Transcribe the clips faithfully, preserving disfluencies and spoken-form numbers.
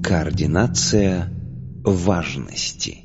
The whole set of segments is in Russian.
Координация важности.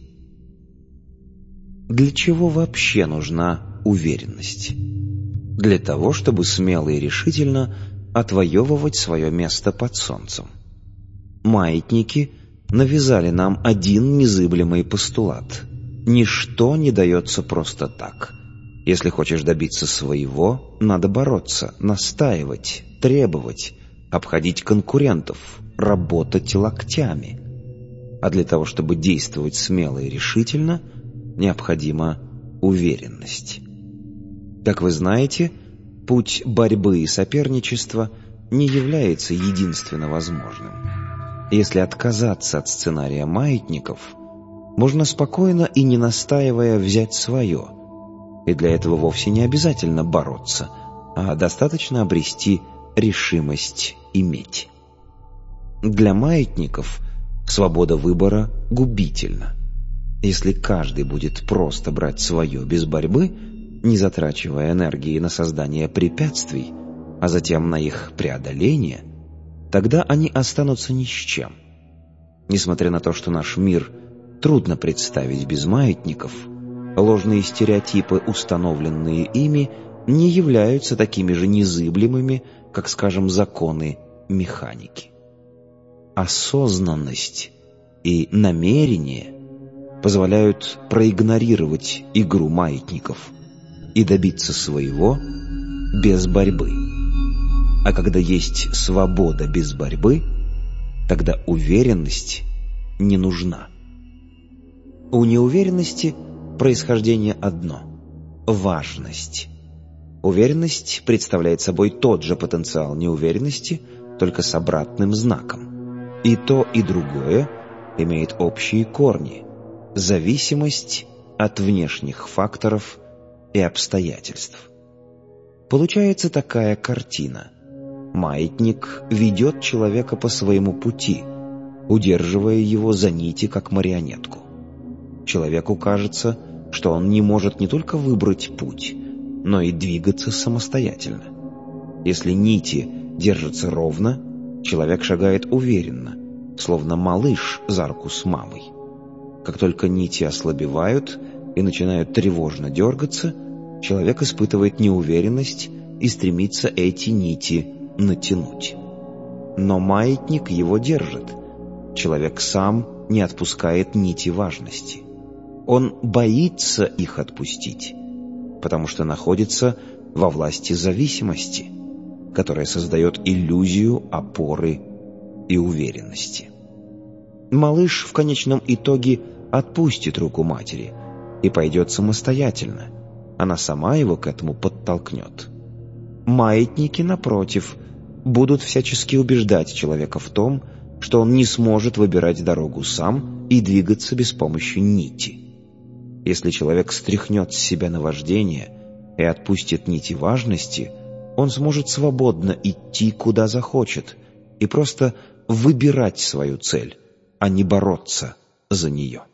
Для чего вообще нужна уверенность? Для того, чтобы смело и решительно отвоевывать свое место под солнцем. Маятники навязали нам один незыблемый постулат: ничто не дается просто так. Если хочешь добиться своего, надо бороться, настаивать, требовать, обходить конкурентов, работать локтями. А для того, чтобы действовать смело и решительно, необходима уверенность. Как вы знаете, путь борьбы и соперничества не является единственно возможным. Если отказаться от сценария маятников, можно спокойно и не настаивая взять свое. И для этого вовсе не обязательно бороться, а достаточно обрести решимость иметь. Для маятников свобода выбора губительна. Если каждый будет просто брать свое без борьбы, не затрачивая энергии на создание препятствий, а затем на их преодоление, тогда они останутся ни с чем. Несмотря на то, что наш мир трудно представить без маятников, ложные стереотипы, установленные ими, не являются такими же незыблемыми, как, скажем, законы механики. Осознанность и намерение позволяют проигнорировать игру маятников и добиться своего без борьбы. А когда есть свобода без борьбы, тогда уверенность не нужна. У неуверенности происхождение одно – важность. Уверенность представляет собой тот же потенциал неуверенности, только с обратным знаком. И то, и другое имеет общие корни – зависимость от внешних факторов и обстоятельств. Получается такая картина. Маятник ведет человека по своему пути, удерживая его за нити, как марионетку. Человеку кажется, что он не может не только выбрать путь, но и двигаться самостоятельно. Если нити держатся ровно, человек шагает уверенно, словно малыш за руку с мамой. Как только нити ослабевают и начинают тревожно дергаться, человек испытывает неуверенность и стремится эти нити натянуть. Но маятник его держит. Человек сам не отпускает нити важности. Он боится их отпустить, потому что находится во власти зависимости, которая создает иллюзию опоры и уверенности. Малыш в конечном итоге отпустит руку матери и пойдет самостоятельно. Она сама его к этому подтолкнет. Маятники, напротив, будут всячески убеждать человека в том, что он не сможет выбирать дорогу сам и двигаться без помощи нити. Если человек стряхнет с себя наваждение и отпустит нити важности, он сможет свободно идти, куда захочет, и просто выбирать свою цель, а не бороться за нее.